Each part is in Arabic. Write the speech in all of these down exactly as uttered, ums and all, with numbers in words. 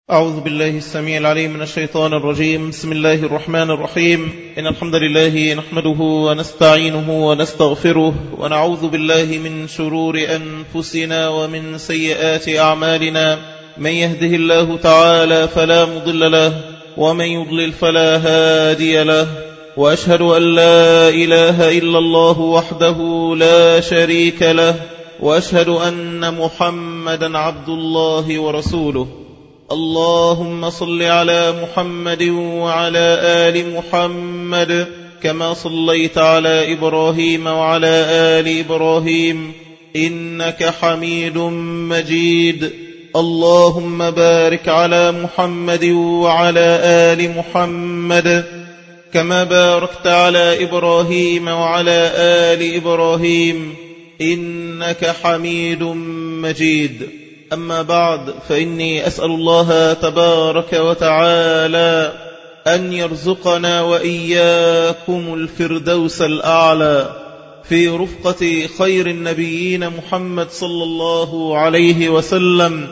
أعوذ بالله السميع العليم من الشيطان الرجيم. بسم الله الرحمن الرحيم. إن الحمد لله نحمده ونستعينه ونستغفره ونعوذ بالله من شرور أنفسنا ومن سيئات أعمالنا. من يهده الله تعالى فلا مضل له ومن يضلل فلا هادي له، وأشهد أن لا إله إلا الله وحده لا شريك له، وأشهد أن محمدا عبد الله ورسوله. اللهم صل على محمد وعلى آل محمد كما صليت على إبراهيم وعلى آل إبراهيم إنك حميد مجيد. اللهم بارك على محمد وعلى آل محمد كما باركت على إبراهيم وعلى آل إبراهيم إنك حميد مجيد. أما بعد، فإني أسأل الله تبارك وتعالى أن يرزقنا وإياكم الفردوس الأعلى في رفقة خير النبيين محمد صلى الله عليه وسلم.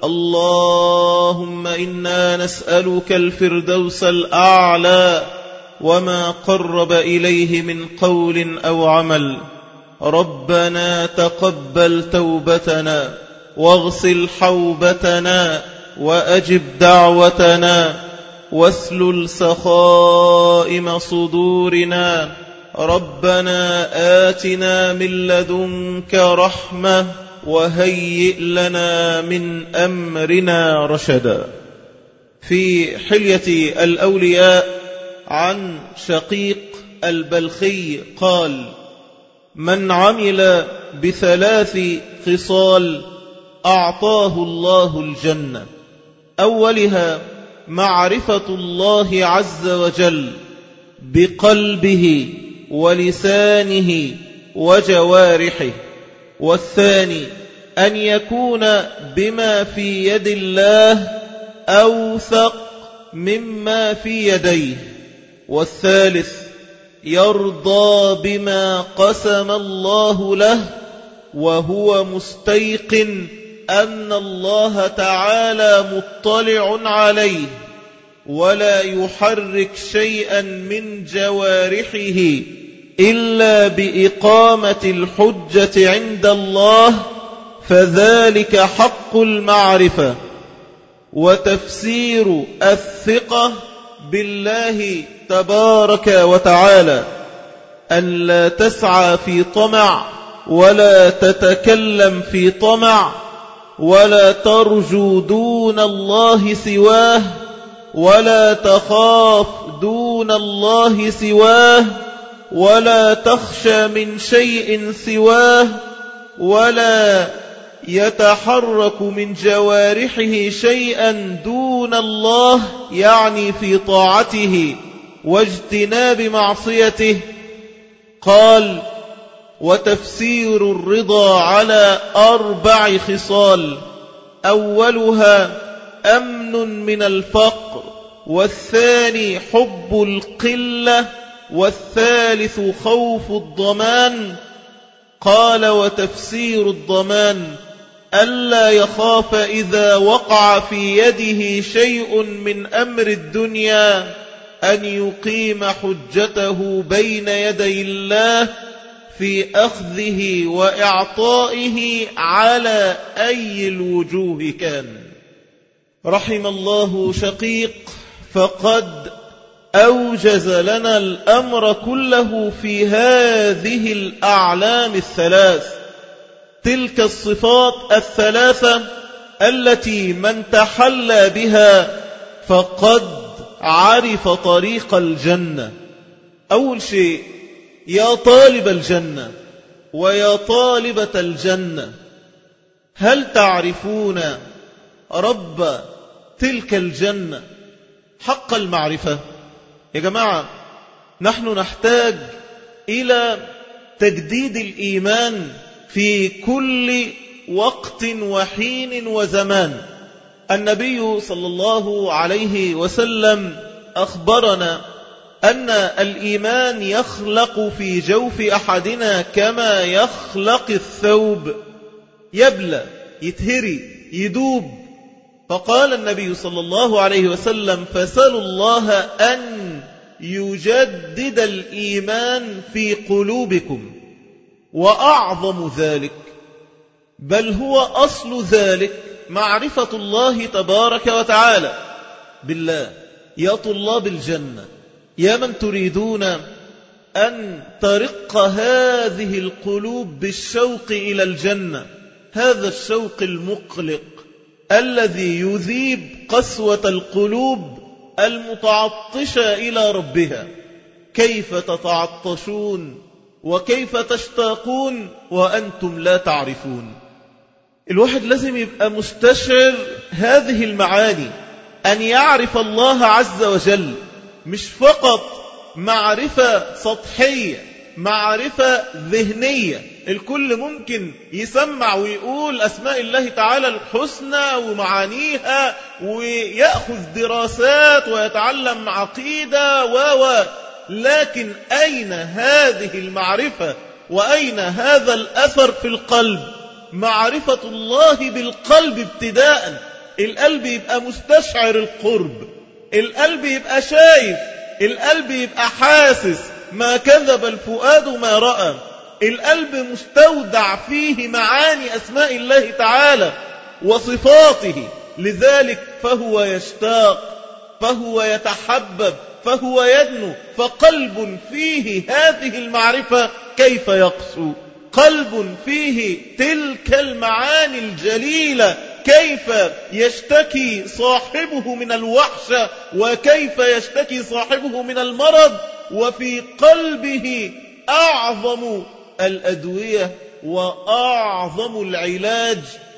اللهم إنا نسألك الفردوس الأعلى وما قرب إليه من قول أو عمل. ربنا تقبل توبتنا واغسل حوبتنا وأجب دعوتنا واسلل سخائم صدورنا. ربنا آتنا من لدنك رحمة وهيئ لنا من أمرنا رشدا. في حلية الأولياء عن شقيق البلخي قال: من عمل بثلاث خصال أعطاه الله الجنة. أولها معرفة الله عز وجل بقلبه ولسانه وجوارحه. والثاني أن يكون بما في يد الله أوثق مما في يديه. والثالث يرضى بما قسم الله له وهو مستيقن أن الله تعالى مطلع عليه، ولا يحرك شيئا من جوارحه إلا بإقامة الحجة عند الله، فذلك حق المعرفة. وتفسير الثقة بالله تبارك وتعالى أن لا تسعى في طمع ولا تتكلم في طمع ولا ترجو دون الله سواه ولا تخاف دون الله سواه ولا تخشى من شيء سواه ولا يتحرك من جوارحه شيئا دون الله، يعني في طاعته واجتناب معصيته. قال: وتفسير الرضا على أربع خصال: أولها أمن من الفقر، والثاني حب القلة، والثالث خوف الضمان. قال: وتفسير الضمان ألا يخاف إذا وقع في يده شيء من أمر الدنيا أن يقيم حجته بين يدي الله في أخذه وإعطائه على أي الوجوه كان. رحم الله شقيق، فقد أوجز لنا الأمر كله في هذه الأعلام الثلاث، تلك الصفات الثلاثة التي من تحلى بها فقد عرف طريق الجنة. أول شيء: يا طالب الجنة ويا طالبة الجنة، هل تعرفون رب تلك الجنة حق المعرفة؟ يا جماعة، نحن نحتاج إلى تجديد الإيمان في كل وقت وحين وزمان. النبي صلى الله عليه وسلم أخبرنا أن الإيمان يخلق في جوف أحدنا كما يخلق الثوب، يبلى، يتهري، يدوب. فقال النبي صلى الله عليه وسلم فسلوا الله أن يجدد الإيمان في قلوبكم. وأعظم ذلك بل هو أصل ذلك معرفة الله تبارك وتعالى. بالله يا طلاب الجنة، يا من تريدون أن ترق هذه القلوب بالشوق إلى الجنة، هذا الشوق المقلق الذي يذيب قسوة القلوب المتعطشة إلى ربها، كيف تتعطشون وكيف تشتاقون وأنتم لا تعرفون؟ الواحد لازم يبقى مستشعر هذه المعاني، أن يعرف الله عز وجل، مش فقط معرفة سطحية، معرفة ذهنية. الكل ممكن يسمع ويقول أسماء الله تعالى الحسنى ومعانيها ويأخذ دراسات ويتعلم عقيدة و لكن أين هذه المعرفة وأين هذا الأثر في القلب؟ معرفة الله بالقلب ابتداء. القلب يبقى مستشعر القرب، القلب يبقى شايف، القلب يبقى حاسس، ما كذب الفؤاد ما رأى. القلب مستودع فيه معاني أسماء الله تعالى وصفاته، لذلك فهو يشتاق، فهو يتحبب، فهو يدنو. فقلب فيه هذه المعرفة كيف يقسو؟ قلب فيه تلك المعاني الجليلة كيف يشتكي صاحبه من الوحشة وكيف يشتكي صاحبه من المرض؟ وفي قلبه أعظم الأدوية وأعظم العلاج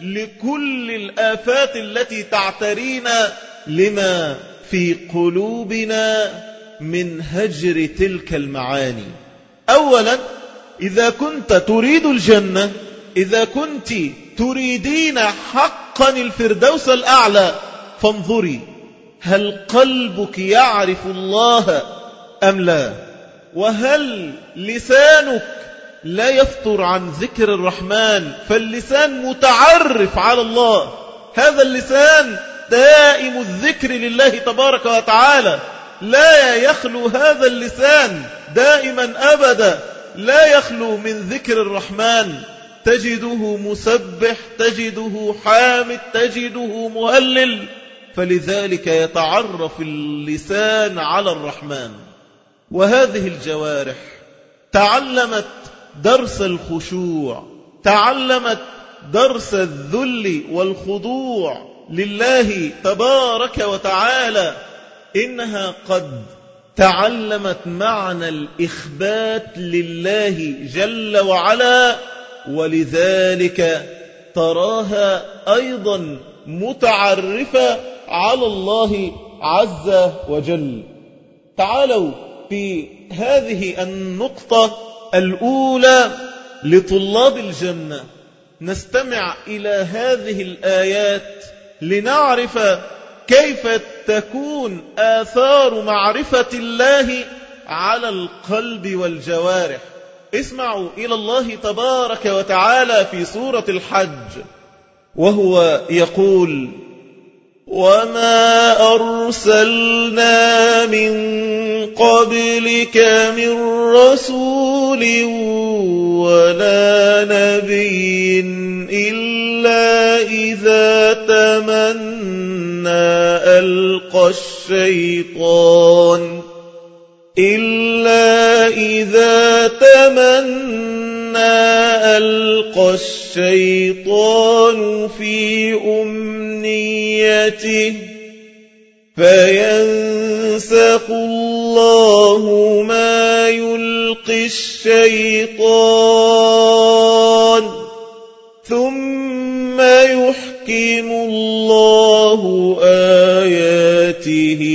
لكل الآفات التي تعترينا، لما في قلوبنا من هجر تلك المعاني. أولا، إذا كنت تريد الجنة، إذا كنت تريدين حقا الفردوس الأعلى، فانظري هل قلبك يعرف الله أم لا؟ وهل لسانك لا يفتر عن ذكر الرحمن؟ فاللسان متعرف على الله، هذا اللسان دائم الذكر لله تبارك وتعالى، لا يخلو هذا اللسان دائما أبدا، لا يخلو من ذكر الرحمن. تجده مسبح، تجده حامد، تجده مهلل. فلذلك يتعرف اللسان على الرحمن. وهذه الجوارح تعلمت درس الخشوع، تعلمت درس الذل والخضوع لله تبارك وتعالى. إنها قد تعلمت معنى الإخبات لله جل وعلا، ولذلك تراها أيضا متعرفة على الله عز وجل. تعالوا في هذه النقطة الأولى لطلاب الجنة نستمع إلى هذه الآيات لنعرف كيف تكون آثار معرفة الله على القلب والجوارح. اسمعوا إلى الله تبارك وتعالى في سورة الحج وهو يقول: وما أرسلنا من قبلك من رسول ولا نبي إلا إذا تمنى ألقى الشيطان إلا إذا تمنى ألقى الشيطان في أمنيته فينسخ الله ما يلقي الشيطان ثم يحكم الله آياته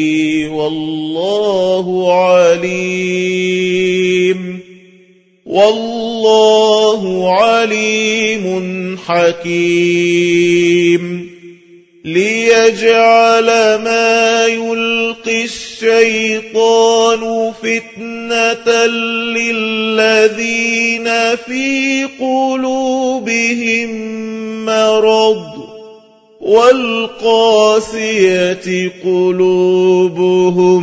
والله عليم والله عليم حكيم. ليجعل ما يلقي الشيطان فتنة للذين في قلوبهم مرض والقاسية قلوبهم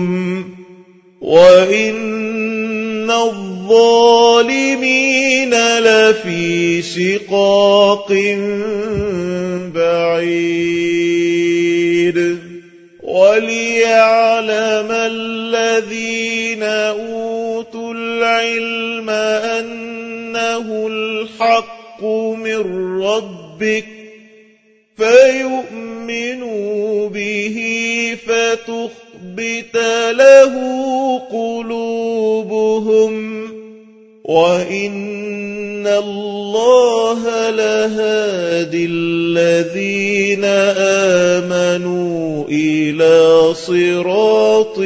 وإن الظالمين لفي شقاق بعيد وليعلم الذين أوتوا العلم أنه الحق من ربك فيؤمنوا به فتخبت له قلوبهم وإن الله لهادي الذين آمنوا إلى صراط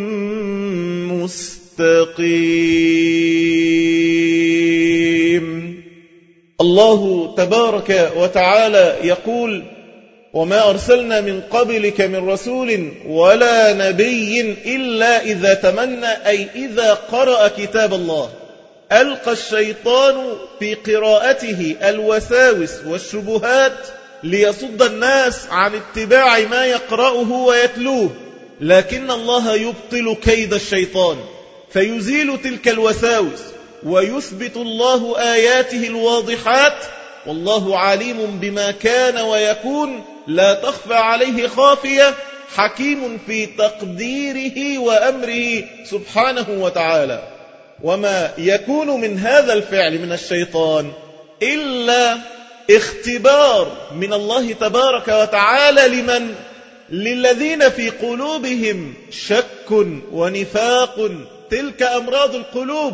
مستقيم. الله تبارك وتعالى يقول: وما أرسلنا من قبلك من رسول ولا نبي إلا إذا تمنى، أي إذا قرأ كتاب الله ألقى الشيطان في قراءته الوساوس والشبهات ليصد الناس عن اتباع ما يقرأه ويتلوه، لكن الله يبطل كيد الشيطان فيزيل تلك الوساوس ويثبت الله آياته الواضحات، والله عليم بما كان ويكون لا تخفى عليه خافية، حكيم في تقديره وأمره سبحانه وتعالى. وما يكون من هذا الفعل من الشيطان إلا اختبار من الله تبارك وتعالى لمن؟ للذين في قلوبهم شك ونفاق، تلك أمراض القلوب،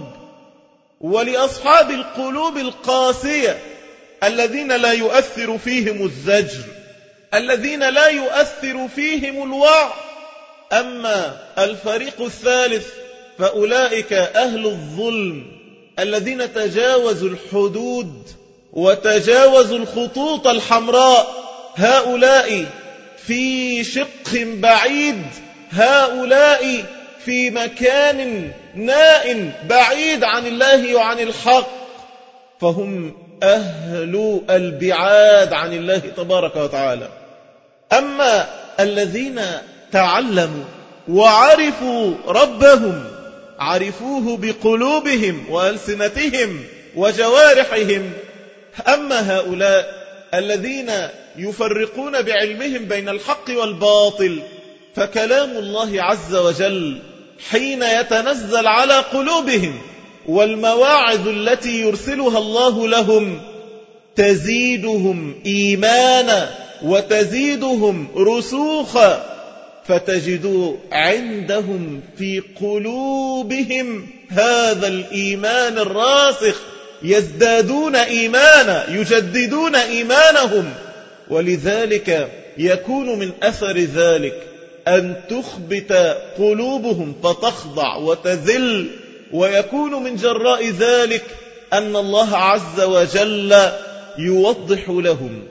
ولأصحاب القلوب القاسية الذين لا يؤثر فيهم الزجر، الذين لا يؤثر فيهم الوعظ. أما الفريق الثالث فأولئك أهل الظلم الذين تجاوزوا الحدود وتجاوزوا الخطوط الحمراء، هؤلاء في شق بعيد، هؤلاء في مكان نائٍ بعيد عن الله وعن الحق، فهم أهل البعاد عن الله تبارك وتعالى. أما الذين تعلموا وعرفوا ربهم، عرفوه بقلوبهم وألسنتهم وجوارحهم. أما هؤلاء الذين يفرقون بعلمهم بين الحق والباطل، فكلام الله عز وجل حين يتنزل على قلوبهم والمواعظ التي يرسلها الله لهم تزيدهم إيمانا وتزيدهم رسوخا، فتجدوا عندهم في قلوبهم هذا الإيمان الراسخ، يزدادون إيمانا، يجددون إيمانهم. ولذلك يكون من أثر ذلك أن تخبت قلوبهم فتخضع وتذل، ويكون من جراء ذلك أن الله عز وجل يوضح لهم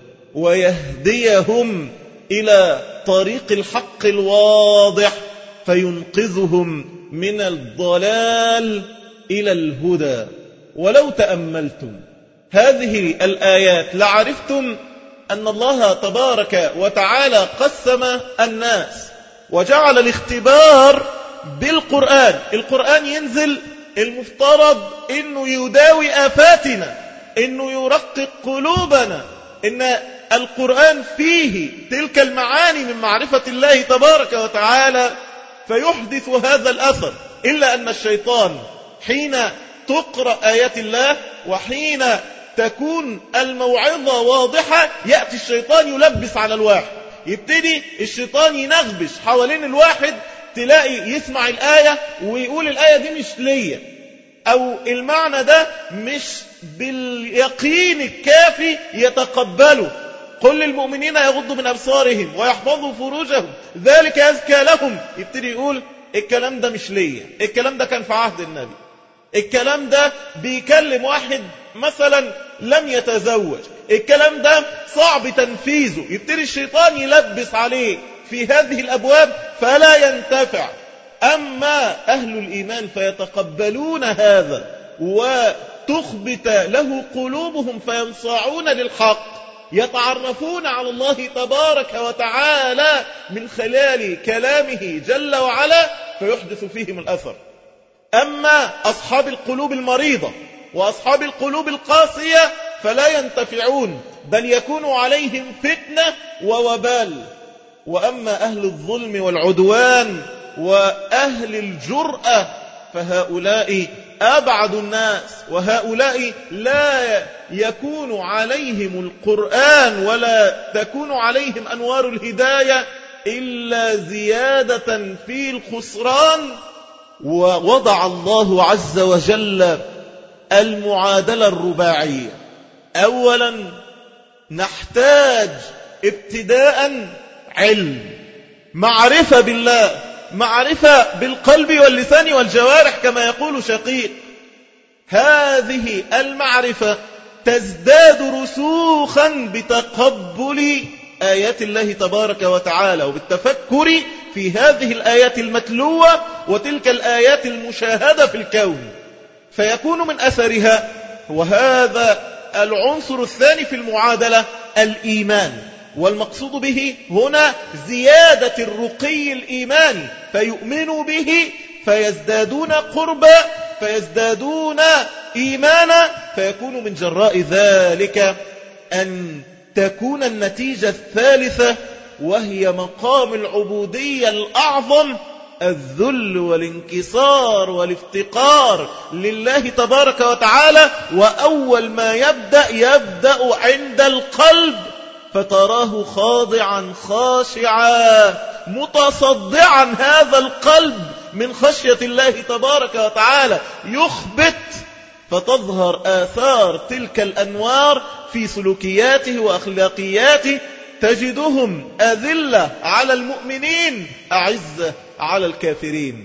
ويهديهم إلى طريق الحق الواضح، فينقذهم من الضلال إلى الهدى. ولو تأملتم هذه الآيات لعرفتم أن الله تبارك وتعالى قسم الناس وجعل الاختبار بالقرآن. القرآن ينزل، المفترض أنه يداوي آفاتنا، أنه يرقق قلوبنا، أن القرآن فيه تلك المعاني من معرفة الله تبارك وتعالى، فيحدث هذا الأثر. إلا أن الشيطان حين تقرأ آيات الله وحين تكون الموعظة واضحة، يأتي الشيطان يلبس على الواحد، يبتدي الشيطان ينغبش حوالين الواحد، تلاقي يسمع الآية ويقول الآية دي مش ليا، أو المعنى ده مش باليقين الكافي يتقبله. قل للمؤمنين يغضوا من أبصارهم ويحفظوا فروجهم ذلك أزكى لهم. يبتدي يقول الكلام ده مش ليا، الكلام ده كان في عهد النبي، الكلام ده بيكلم واحد مثلا لم يتزوج، الكلام ده صعب تنفيذه. يبتدي الشيطان يلبس عليه في هذه الأبواب فلا ينتفع. أما أهل الإيمان فيتقبلون هذا وتخبت له قلوبهم فينصاعون للحق، يتعرفون على الله تبارك وتعالى من خلال كلامه جل وعلا فيحدث فيهم الأثر. أما أصحاب القلوب المريضة وأصحاب القلوب القاسية فلا ينتفعون، بل يكون عليهم فتنة ووبال. وأما أهل الظلم والعدوان وأهل الجرأة فهؤلاء أبعد الناس، وهؤلاء لا يكون عليهم القرآن ولا تكون عليهم أنوار الهداية إلا زيادة في الخسران. ووضع الله عز وجل المعادلة الرباعية. أولا نحتاج ابتداء علم، معرفة بالله، معرفة بالقلب واللسان والجوارح كما يقول شقيق. هذه المعرفة تزداد رسوخا بتقبل آيات الله تبارك وتعالى وبالتفكر في هذه الآيات المتلوة وتلك الآيات المشاهدة في الكون، فيكون من أثرها. وهذا العنصر الثاني في المعادلة الإيمان، والمقصود به هنا زيادة الرقي الإيماني، فيؤمنوا به فيزدادون قربا فيزدادون إيمانا، فيكون من جراء ذلك أن تكون النتيجة الثالثة وهي مقام العبودية الأعظم، الذل والانكسار والافتقار لله تبارك وتعالى. وأول ما يبدأ يبدأ عند القلب، فتراه خاضعا خاشعا متصدعا هذا القلب من خشية الله تبارك وتعالى، يخبت، فتظهر آثار تلك الأنوار في سلوكياته وأخلاقياته. تجدهم أذلة على المؤمنين أعزة على الكافرين.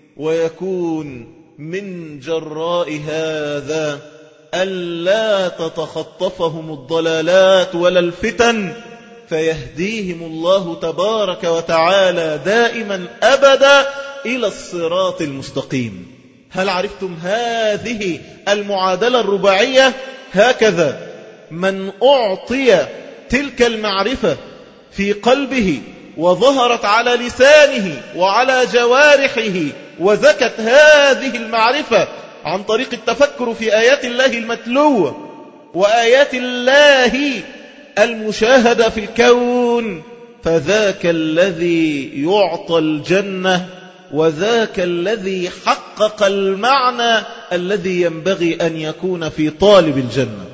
ويكون من جراء هذا ألا تتخطفهم الضلالات ولا الفتن، فيهديهم الله تبارك وتعالى دائما أبدا إلى الصراط المستقيم. هل عرفتم هذه المعادلة الرباعية؟ هكذا من أعطي تلك المعرفة في قلبه وظهرت على لسانه وعلى جوارحه، وزكت هذه المعرفة عن طريق التفكر في آيات الله المتلوة وآيات الله المشاهدة في الكون، فذاك الذي يعطى الجنة، وذاك الذي حقق المعنى الذي ينبغي أن يكون في طالب الجنة.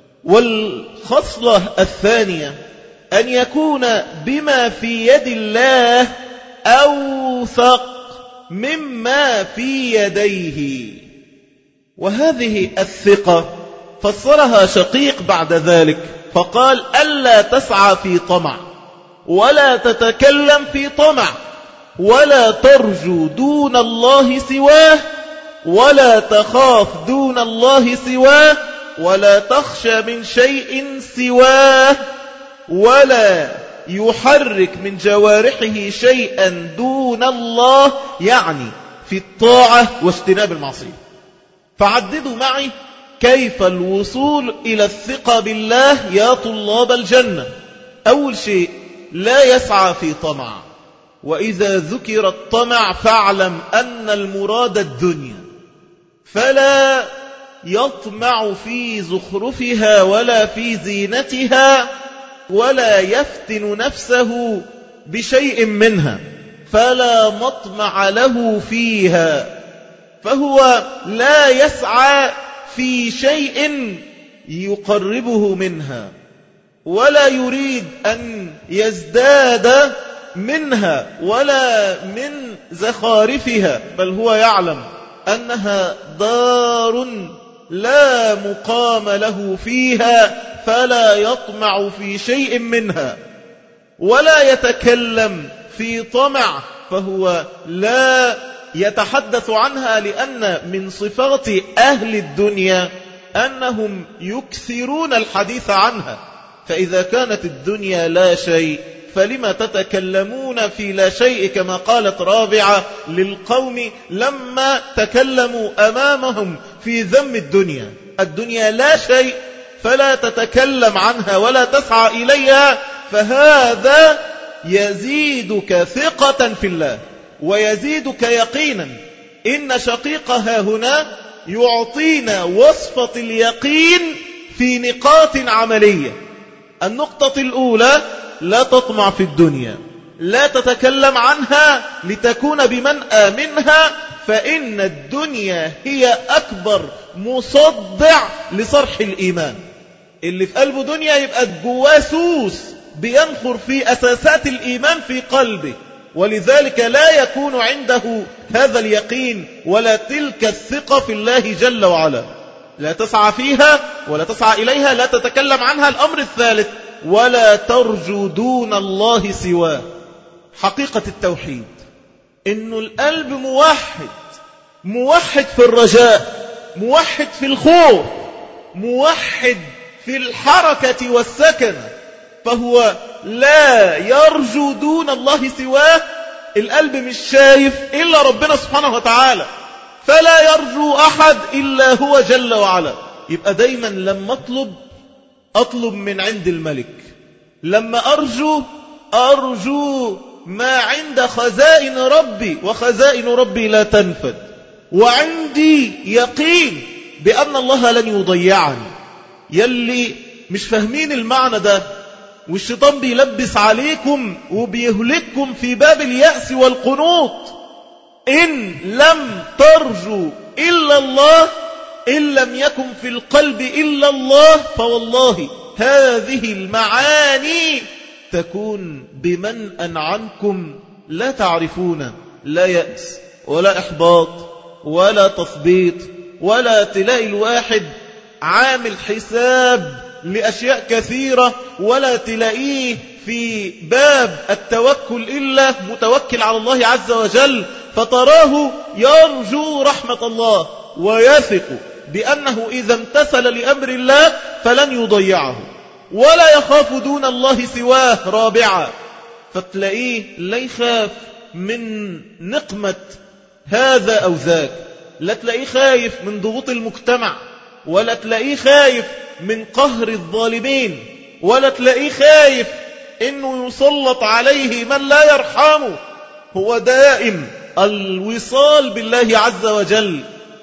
والخصلة الثانية أن يكون بما في يد الله أوثق مما في يديه. وهذه الثقة فسرها شقيق بعد ذلك فقال: ألا تسعى في طمع، ولا تتكلم في طمع، ولا ترجو دون الله سواه، ولا تخاف دون الله سواه، ولا تخشى من شيء سواه، ولا يحرك من جوارحه شيئا دون الله، يعني في الطاعة واجتناب المعصية. فعددوا معي كيف الوصول إلى الثقة بالله يا طلاب الجنة. أول شيء لا يسعى في طمع، وإذا ذكر الطمع فاعلم أن المراد الدنيا، فلا يطمع في زخرفها ولا في زينتها، ولا يفتن نفسه بشيء منها، فلا مطمع له فيها. فهو لا يسعى في شيء يقربه منها، ولا يريد أن يزداد منها ولا من زخارفها، بل هو يعلم أنها دار لا مقام له فيها، فلا يطمع في شيء منها. ولا يتكلم في طمع، فهو لا يتحدث عنها، لأن من صفات أهل الدنيا أنهم يكثرون الحديث عنها. فإذا كانت الدنيا لا شيء فلما تتكلمون في لا شيء، كما قالت رابعة للقوم لما تكلموا أمامهم في ذم الدنيا. الدنيا لا شيء، فلا تتكلم عنها ولا تسعى إليها، فهذا يزيدك ثقة في الله ويزيدك يقينا. إن شقيقها هنا يعطينا وصفة اليقين في نقاط عملية. النقطة الأولى: لا تطمع في الدنيا، لا تتكلم عنها لتكون بمنأى منها، فإن الدنيا هي أكبر مصدع لصرح الإيمان. اللي في قلبه دنيا يبقى جواه سوس بينخر في أساسات الإيمان في قلبه، ولذلك لا يكون عنده هذا اليقين ولا تلك الثقة في الله جل وعلا. لا تسعى فيها ولا تسعى إليها، لا تتكلم عنها. الأمر الثالث: ولا ترجو دون الله سواه. حقيقة التوحيد إنه القلب موحد، موحد في الرجاء، موحد في الخوف، موحد في الحركة والسكنة، فهو لا يرجو دون الله سواه. القلب مش شايف إلا ربنا سبحانه وتعالى، فلا يرجو أحد إلا هو جل وعلا. يبقى دايما لما أطلب أطلب من عند الملك، لما أرجو أرجو ما عند خزائن ربي، وخزائن ربي لا تنفد. وعندي يقين بأن الله لن يضيعني. يلي مش فاهمين المعنى ده والشيطان بيلبس عليكم وبيهلككم في باب اليأس والقنوط: إن لم ترجو إلا الله، إن لم يكن في القلب إلا الله، فوالله هذه المعاني تكون بمنأى عنكم لا تعرفون. لا يأس ولا إحباط ولا تثبيط، ولا تلاقي الواحد عامل حساب لأشياء كثيرة، ولا تلاقيه في باب التوكل إلا متوكل على الله عز وجل، فتراه يرجو رحمة الله ويثق بأنه إذا امتثل لأمر الله فلن يضيعه، ولا يخاف دون الله سواه. رابعا: فتلاقيه لا يخاف من نقمة هذا أو ذاك، لا تلاقيه خايف من ضغوط المجتمع، ولا تلاقيه خايف من قهر الظالمين، ولا تلاقيه خايف إنه يسلط عليه من لا يرحمه. هو دائم الوصال بالله عز وجل،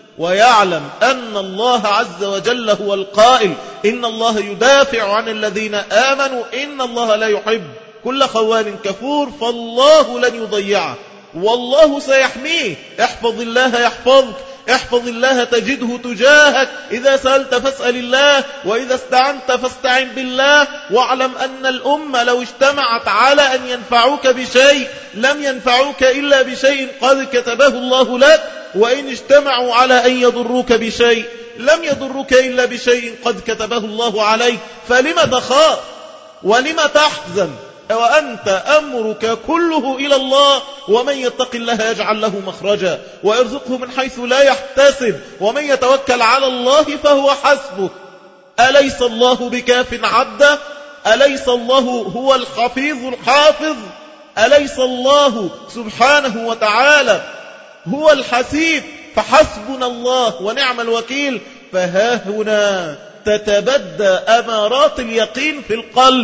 ويعلم أن الله عز وجل هو القائل: إن الله يدافع عن الذين آمنوا إن الله لا يحب كل خوان كفور، فالله لن يضيعه والله سيحميه. احفظ الله يحفظك، احفظ الله تجده تجاهك، إذا سألت فاسأل الله، وإذا استعنت فاستعن بالله. واعلم أن الأمة لو اجتمعت على أن ينفعوك بشيء لم ينفعوك إلا بشيء قد كتبه الله لك، وإن اجتمعوا على أن يضروك بشيء لم يضروك إلا بشيء قد كتبه الله عليك. فلم تخاف ولم تحزن وأنت أمرك كله إلى الله؟ ومن يتق الله يجعل له مخرجا ويرزقه من حيث لا يحتسب، ومن يتوكل على الله فهو حسبه. أليس الله بكاف عبده؟ أليس الله هو الحفيظ الحافظ؟ أليس الله سبحانه وتعالى هو الحسيب؟ فحسبنا الله ونعم الوكيل. فها هنا تتبدى أمارات اليقين في القلب،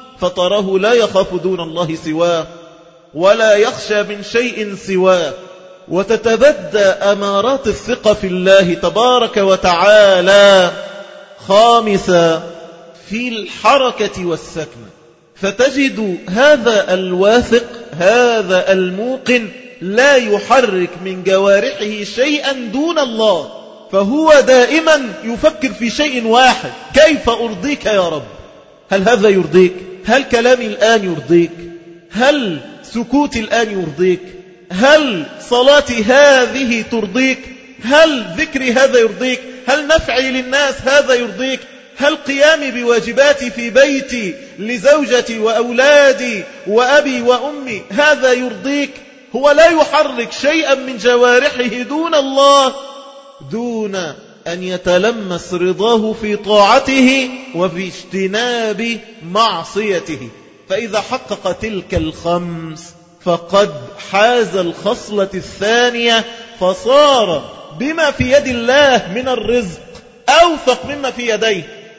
فتراه لا يخاف دون الله سواه ولا يخشى من شيء سواه، وتتبدى أمارات الثقة في الله تبارك وتعالى. خامسا: في الحركة والسكنة، فتجد هذا الواثق، هذا الموقن لا يحرك من جوارحه شيئا دون الله، فهو دائما يفكر في شيء واحد: كيف أرضيك يا رب؟ هل هذا يرضيك؟ هل كلامي الآن يرضيك؟ هل سكوتي الآن يرضيك؟ هل صلاتي هذه ترضيك؟ هل ذكري هذا يرضيك؟ هل نفعي للناس هذا يرضيك؟ هل قيامي بواجباتي في بيتي لزوجتي وأولادي وأبي وأمي هذا يرضيك؟ هو لا يحرك شيئا من جوارحه دون الله، دون أن يتلمس رضاه في طاعته وفي اجتناب معصيته. فإذا حقق تلك الخمس فقد حاز الخصلة الثانية، فصار بما في يد الله من الرزق أوثق مما في يديه.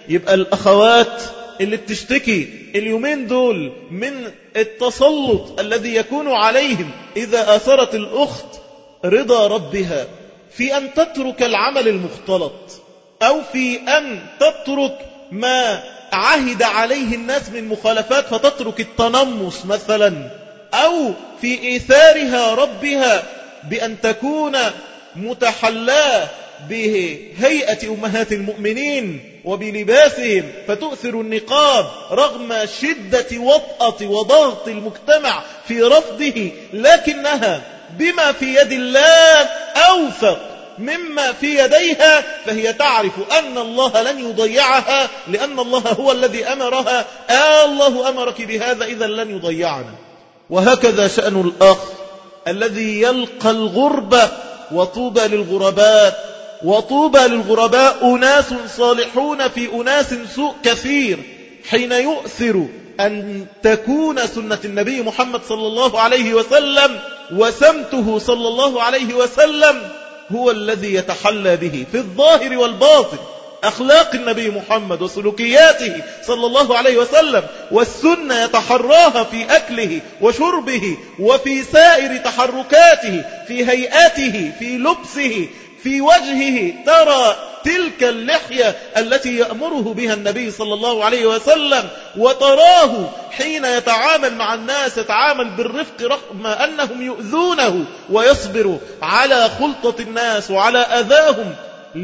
يبقى الأخوات اللي بتشتكي اليومين دول من التسلط الذي يكون عليهم إذا أثرت الأخت رضا ربها في أن تترك العمل المختلط، أو في أن تترك ما عهد عليه الناس من مخالفات فتترك التنمص مثلا، أو في إيثارها ربها بأن تكون متحلاة بهيئة أمهات المؤمنين وبلباسهم فتؤثر النقاب رغم شدة وطأة وضغط المجتمع في رفضه، لكنها بما في يد الله أوثق مما في يديها، فهي تعرف أن الله لن يضيعها لأن الله هو الذي أمرها. آه الله أمرك بهذا إذا لن يضيعنا. وهكذا شأن الأخ الذي يلقى الغربة، وطوبى للغرباء وطوبى للغرباء أناس صالحون في أناس سوء كثير، حين يؤثر أن تكون سنة النبي محمد صلى الله عليه وسلم وسمته صلى الله عليه وسلم هو الذي يتحلى به في الظاهر والباطن، أخلاق النبي محمد وسلوكياته صلى الله عليه وسلم، والسنة يتحراها في أكله وشربه وفي سائر تحركاته، في هيئاته، في لبسه، في وجهه. ترى تلك اللحية التي يأمره بها النبي صلى الله عليه وسلم، وتراه حين يتعامل مع الناس يتعامل بالرفق رغم أنهم يؤذونه، ويصبر على خلطة الناس وعلى أذاهم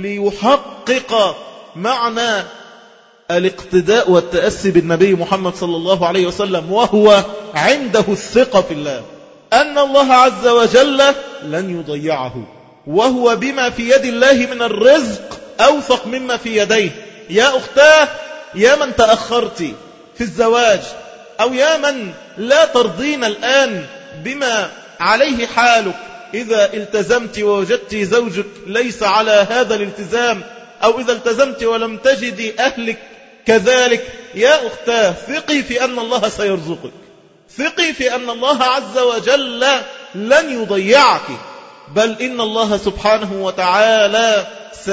ليحقق معنى الاقتداء والتأسي بالنبي محمد صلى الله عليه وسلم، وهو عنده الثقة في الله أن الله عز وجل لن يضيعه، وهو بما في يد الله من الرزق أوثق مما في يديه. يا أختاه، يا من تأخرت في الزواج، أو يا من لا ترضين الآن بما عليه حالك، إذا التزمت ووجدت زوجك ليس على هذا الالتزام، أو إذا التزمت ولم تجدي أهلك كذلك، يا أختاه ثقي في أن الله سيرزقك، ثقي في أن الله عز وجل لن يضيعك، بل إن الله سبحانه وتعالى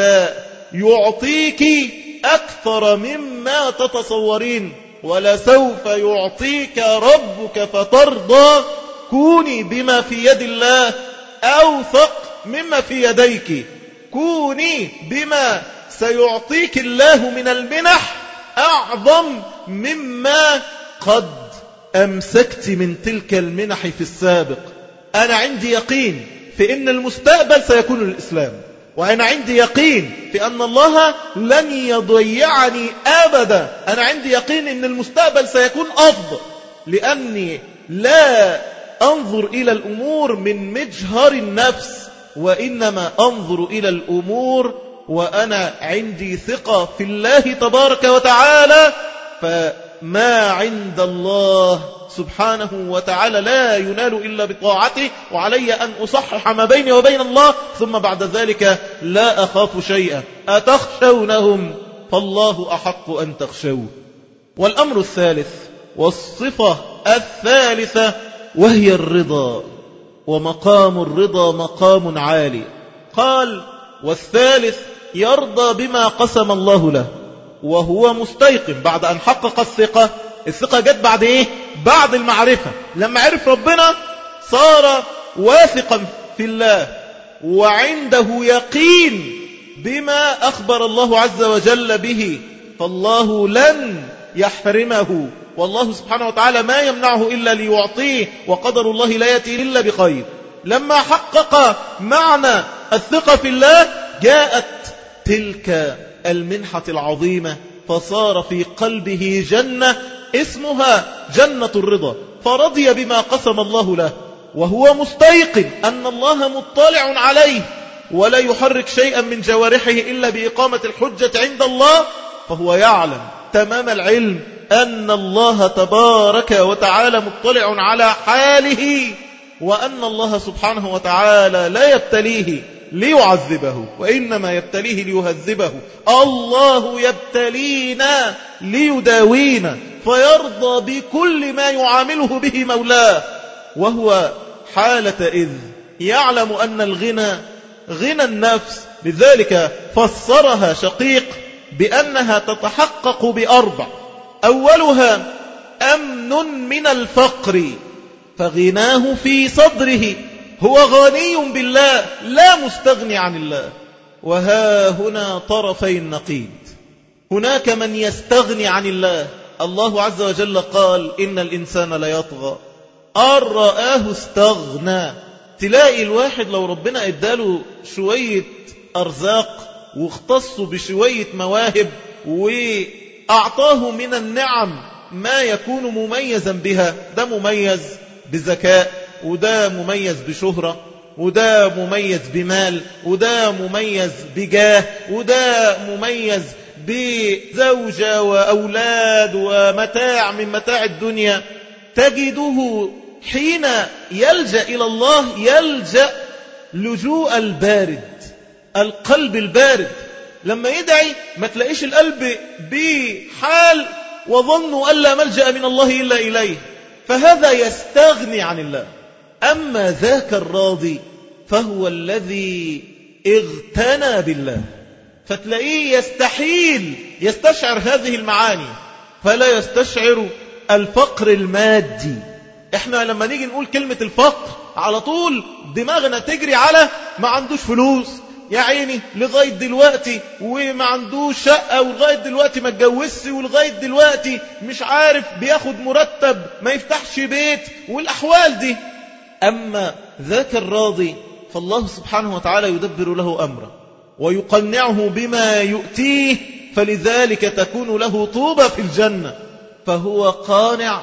سيعطيك أكثر مما تتصورين، ولسوف يعطيك ربك فترضى. كوني بما في يد الله أوثق مما في يديك، كوني بما سيعطيك الله من المنح أعظم مما قد أمسكت من تلك المنح في السابق. أنا عندي يقين في أن المستقبل سيكون الإسلام، وأنا عندي يقين في أن الله لن يضيعني أبدا. أنا عندي يقين أن المستقبل سيكون أفضل، لأني لا أنظر إلى الأمور من مجهر النفس، وإنما أنظر إلى الأمور وأنا عندي ثقة في الله تبارك وتعالى. فما عند الله سبحانه وتعالى لا ينال إلا بطاعته، وعلي أن أصحح ما بيني وبين الله، ثم بعد ذلك لا أخاف شيئا. أتخشونهم فالله أحق أن تخشوه. والأمر الثالث والصفة الثالثة وهي الرضا، ومقام الرضا مقام عالي. قال: والثالث يرضى بما قسم الله له وهو مستيقن. بعد أن حقق الثقة، الثقة جت بعد إيه؟ بعد المعرفة. لما عرف ربنا صار واثقا في الله، وعنده يقين بما أخبر الله عز وجل به، فالله لن يحرمه، والله سبحانه وتعالى ما يمنعه إلا ليعطيه، وقدر الله لا يأتي إلا بخير. لما حقق معنى الثقة في الله جاءت تلك المنحة العظيمة، فصار في قلبه جنة اسمها جنة الرضا، فرضي بما قسم الله له، وهو مستيقن أن الله مطلع عليه ولا يحرك شيئا من جوارحه إلا بإقامة الحجة عند الله. فهو يعلم تمام العلم أن الله تبارك وتعالى مطلع على حاله، وأن الله سبحانه وتعالى لا يبتليه ليعذبه، وإنما يبتليه ليهذبه. الله يبتلينا ليداوينا، فيرضى بكل ما يعامله به مولاه، وهو حالة إذ يعلم أن الغنى غنى النفس. لذلك فسرها شقيق بأنها تتحقق بأربع. أولها أمن من الفقر، فغناه في صدره، هو غني بالله لا مستغني عن الله. وها هنا طرفي النقيض، هناك من يستغني عن الله. الله عز وجل قال إن الإنسان ليطغى أن رآه استغنى. تلاقي الواحد لو ربنا اداله شوية أرزاق واختصه بشوية مواهب وأعطاه من النعم ما يكون مميزا بها، ده مميز بذكاء، وده مميز بشهرة، وده مميز بمال، وده مميز بجاه، وده مميز بزوجة وأولاد ومتاع من متاع الدنيا. تجده حين يلجأ إلى الله يلجأ لجوء البارد، القلب البارد. لما يدعي ما تلاقيش القلب بحال وظنوا أن لا ملجأ من الله إلا إليه، فهذا يستغني عن الله. أما ذاك الراضي فهو الذي اغتنى بالله، فتلاقيه يستحيل يستشعر هذه المعاني، فلا يستشعر الفقر المادي. احنا لما نيجي نقول كلمة الفقر على طول دماغنا تجري على ما عندوش فلوس يا عيني لغاية دلوقتي، وما عندوش شقة، ولغاية دلوقتي ما اتجوزش، ولغاية دلوقتي مش عارف بياخد مرتب ما يفتحش بيت، والأحوال دي. أما ذاك الراضي فالله سبحانه وتعالى يدبر له أمره ويقنعه بما يؤتيه، فلذلك تكون له طوبى في الجنة. فهو قانع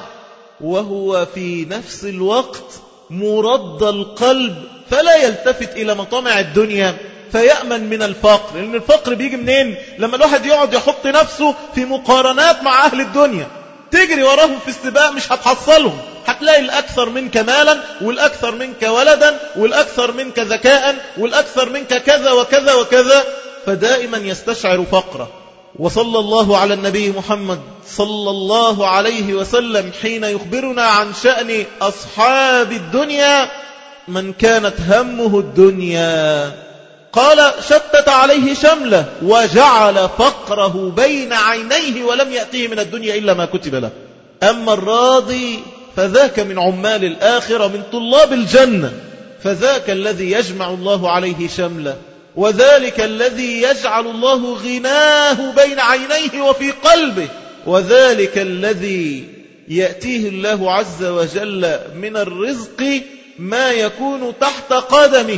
وهو في نفس الوقت مرد القلب، فلا يلتفت إلى مطامع الدنيا فيأمن من الفقر. لأن الفقر بيجي منين؟ لما الواحد يقعد يحط نفسه في مقارنات مع أهل الدنيا، تجري وراهم في السباق مش هتحصلهم، هتلاقي الأكثر منك مالا، والأكثر منك ولدا، والأكثر منك ذكاء، والأكثر منك كذا وكذا وكذا، فدائما يستشعر فقره. وصلى الله على النبي محمد صلى الله عليه وسلم حين يخبرنا عن شأن أصحاب الدنيا: من كانت همه الدنيا قال شتت عليه شمله وجعل فقره بين عينيه ولم يأتيه من الدنيا إلا ما كتب له. أما الراضي فذاك من عمال الآخرة، من طلاب الجنة، فذاك الذي يجمع الله عليه شمله، وذلك الذي يجعل الله غناه بين عينيه وفي قلبه، وذلك الذي يأتيه الله عز وجل من الرزق ما يكون تحت قدمه،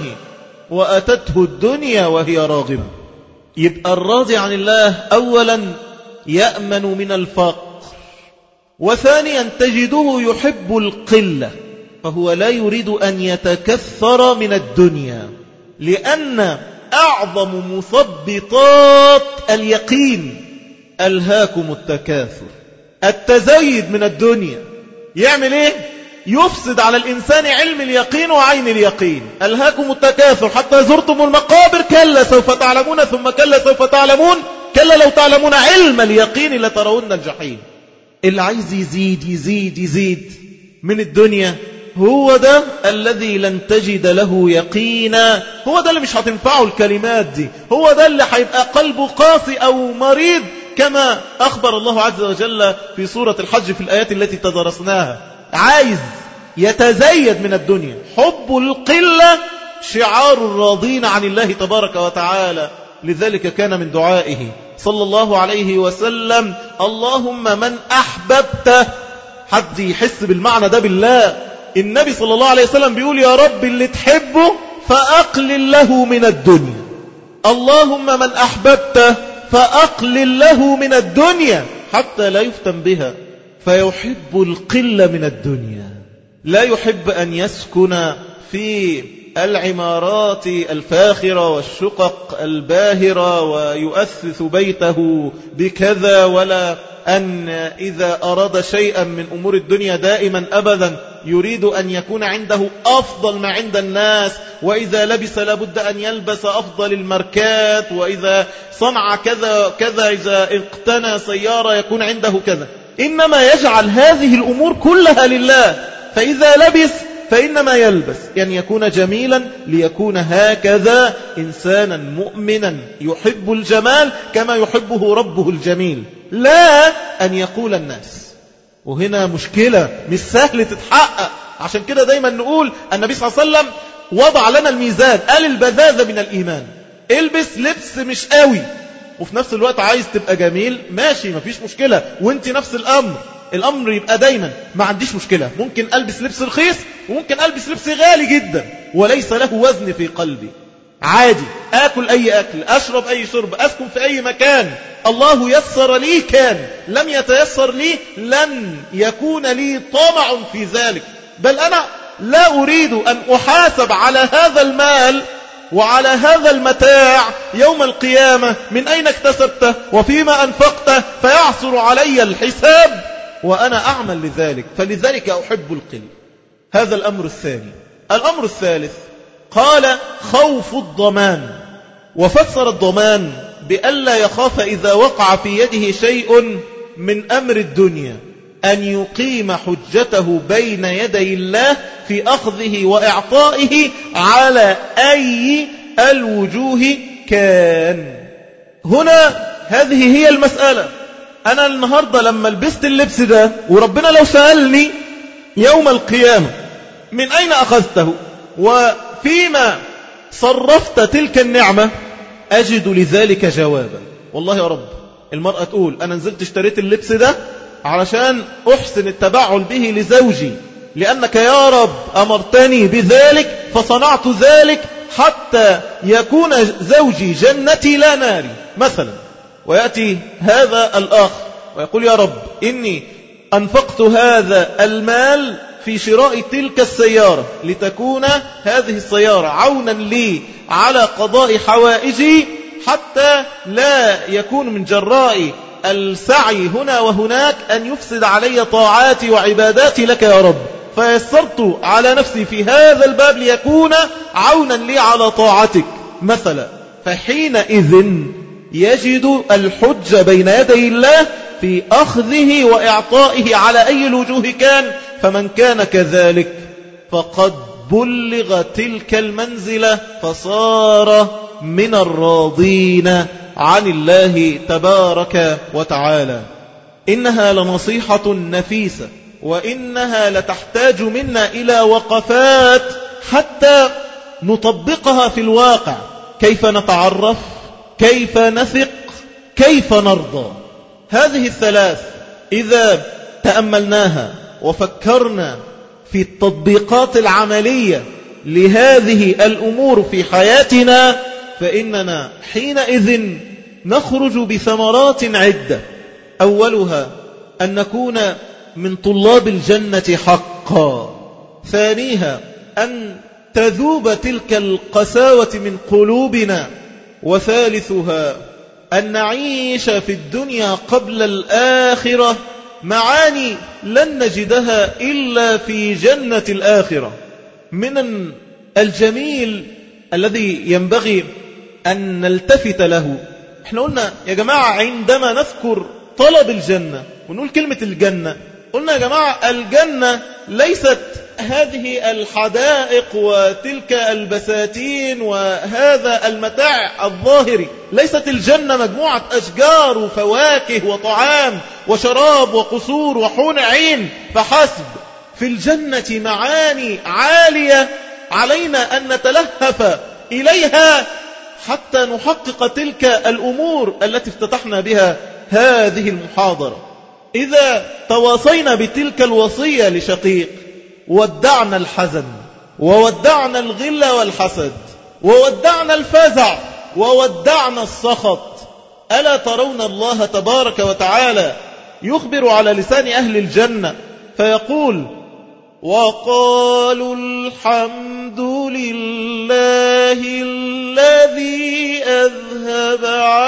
وأتته الدنيا وهي راغبة. يبقى الراضي عن الله أولا يأمن من الفقر، وثانيا تجده يحب القلة، فهو لا يريد أن يتكثر من الدنيا، لأن أعظم مثبطات اليقين ألهاكم التكاثر، التزايد من الدنيا. يعمل إيه؟ يفسد على الإنسان علم اليقين وعين اليقين. ألهاكم التكاثر حتى زرتم المقابر، كلا سوف تعلمون ثم كلا سوف تعلمون كلا لو تعلمون علم اليقين لترون الجحيم. اللي عايز يزيد يزيد يزيد من الدنيا هو ده الذي لن تجد له يقينا، هو ده اللي مش هتنفعه الكلمات دي، هو ده اللي هيبقى قلبه قاسي أو مريض، كما أخبر الله عز وجل في سورة الحج في الآيات التي تدرسناها. عايز يتزيد من الدنيا. حب القلة شعار الراضين عن الله تبارك وتعالى، لذلك كان من دعائه صلى الله عليه وسلم: اللهم من أحببته. حد يحس بالمعنى ده بالله. النبي صلى الله عليه وسلم بيقول: يا رب اللي تحبه فأقلل له من الدنيا. اللهم من أحببته فأقلل له من الدنيا حتى لا يفتن بها، فيحب القلة من الدنيا. لا يحب أن يسكن في العمارات الفاخرة والشقق الباهرة ويؤسس بيته بكذا، ولا أن إذا أراد شيئا من أمور الدنيا دائما أبدا يريد أن يكون عنده أفضل ما عند الناس، وإذا لبس لابد أن يلبس أفضل الماركات، وإذا صنع كذا كذا، إذا اقتنى سيارة يكون عنده كذا. إنما يجعل هذه الأمور كلها لله، فإذا لبس فإنما يلبس يعني يكون جميلا ليكون هكذا إنسانا مؤمنا يحب الجمال كما يحبه ربه الجميل، لا أن يقول الناس. وهنا مشكلة مش سهل تتحقق. عشان كده دايما نقول النبي صلى الله عليه وسلم وضع لنا الميزان، قال البذاذة من الإيمان. البس لبس مش قوي وفي نفس الوقت عايز تبقى جميل، ماشي مفيش مشكلة، وانت نفس الأمر. الأمر يبقى دايما ما عنديش مشكلة، ممكن ألبس لبس رخيص وممكن ألبس لبس غالي جدا وليس له وزن في قلبي، عادي أكل أي أكل، أشرب أي شرب، أسكن في أي مكان. الله يسر لي كان، لم يتيسر لي لن يكون لي طمع في ذلك. بل أنا لا أريد أن أحاسب على هذا المال وعلى هذا المتاع يوم القيامة من أين اكتسبته وفيما أنفقته فيعثر علي الحساب وأنا أعمل لذلك. فلذلك أحب القل. هذا الأمر الثاني. الأمر الثالث قال خوف الضمان، وفسر الضمان بألا يخاف إذا وقع في يده شيء من أمر الدنيا أن يقيم حجته بين يدي الله في أخذه وإعطائه على أي الوجوه كان. هنا هذه هي المسألة. أنا النهاردة لما لبست اللبس ده وربنا لو سألني يوم القيامة من أين أخذته وفيما صرفت تلك النعمة، أجد لذلك جوابا. والله يا رب، المرأة تقول أنا نزلت اشتريت اللبس ده علشان أحسن التبعل به لزوجي، لأنك يا رب أمرتني بذلك فصنعت ذلك حتى يكون زوجي جنتي لا ناري مثلا. ويأتي هذا الآخ ويقول يا رب إني أنفقت هذا المال في شراء تلك السيارة لتكون هذه السيارة عونا لي على قضاء حوائجي حتى لا يكون من جراء السعي هنا وهناك أن يفسد علي طاعاتي وعباداتي لك يا رب، فيسرت على نفسي في هذا الباب ليكون عونا لي على طاعتك مثلا. فحينئذ يجد الحجة بين يدي الله في أخذه وإعطائه على أي الوجوه كان. فمن كان كذلك فقد بلغ تلك المنزلة فصار من الراضين عن الله تبارك وتعالى. إنها لنصيحة نفيسة، وإنها لتحتاج منا إلى وقفات حتى نطبقها في الواقع. كيف نتعرف، كيف نثق، كيف نرضى. هذه الثلاث إذا تأملناها وفكرنا في التطبيقات العملية لهذه الأمور في حياتنا فإننا حينئذ نخرج بثمرات عدة. أولها أن نكون من طلاب الجنة حقا. ثانيها أن تذوب تلك القساوة من قلوبنا. وثالثها أن نعيش في الدنيا قبل الآخرة معاني لن نجدها إلا في جنة الآخرة. من الجميل الذي ينبغي أن نلتفت له، احنا قلنا يا جماعة عندما نذكر طلب الجنة ونقول كلمة الجنة، قلنا يا جماعة الجنة ليست هذه الحدائق وتلك البساتين وهذا المتاع الظاهري. ليست الجنة مجموعة أشجار وفواكه وطعام وشراب وقصور وحور عين فحسب. في الجنة معاني عالية علينا أن نتلهف إليها حتى نحقق تلك الأمور التي افتتحنا بها هذه المحاضرة. إذا تواصينا بتلك الوصية لشقيق ودعنا الحزن وودعنا الغل والحسد وودعنا الفزع وودعنا السخط. ألا ترون الله تبارك وتعالى يخبر على لسان أهل الجنة فيقول وقالوا الحمد لله الذي أذهب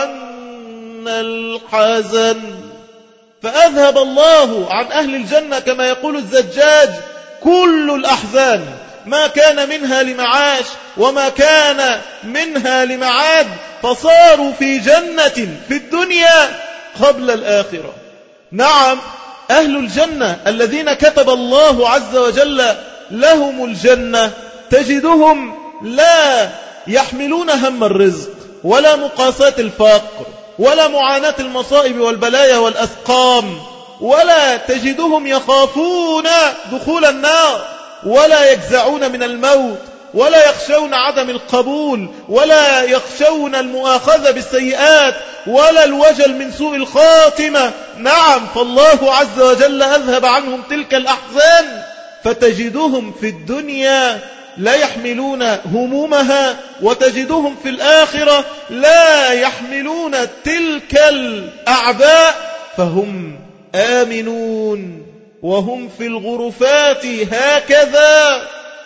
عنا الحزن. فأذهب الله عن أهل الجنة كما يقول الزجاج كل الأحزان، ما كان منها لمعاش وما كان منها لمعاد، فصاروا في جنة في الدنيا قبل الآخرة. نعم، أهل الجنة الذين كتب الله عز وجل لهم الجنة تجدهم لا يحملون هم الرزق ولا مقاساة الفقر ولا معاناة المصائب والبلايا والأسقام، ولا تجدهم يخافون دخول النار ولا يجزعون من الموت ولا يخشون عدم القبول ولا يخشون المؤاخذة بالسيئات ولا الوجل من سوء الخاتمة. نعم، فالله عز وجل أذهب عنهم تلك الأحزان، فتجدهم في الدنيا لا يحملون همومها، وتجدهم في الآخرة لا يحملون تلك الأعباء، فهم آمنون وهم في الغرفات هكذا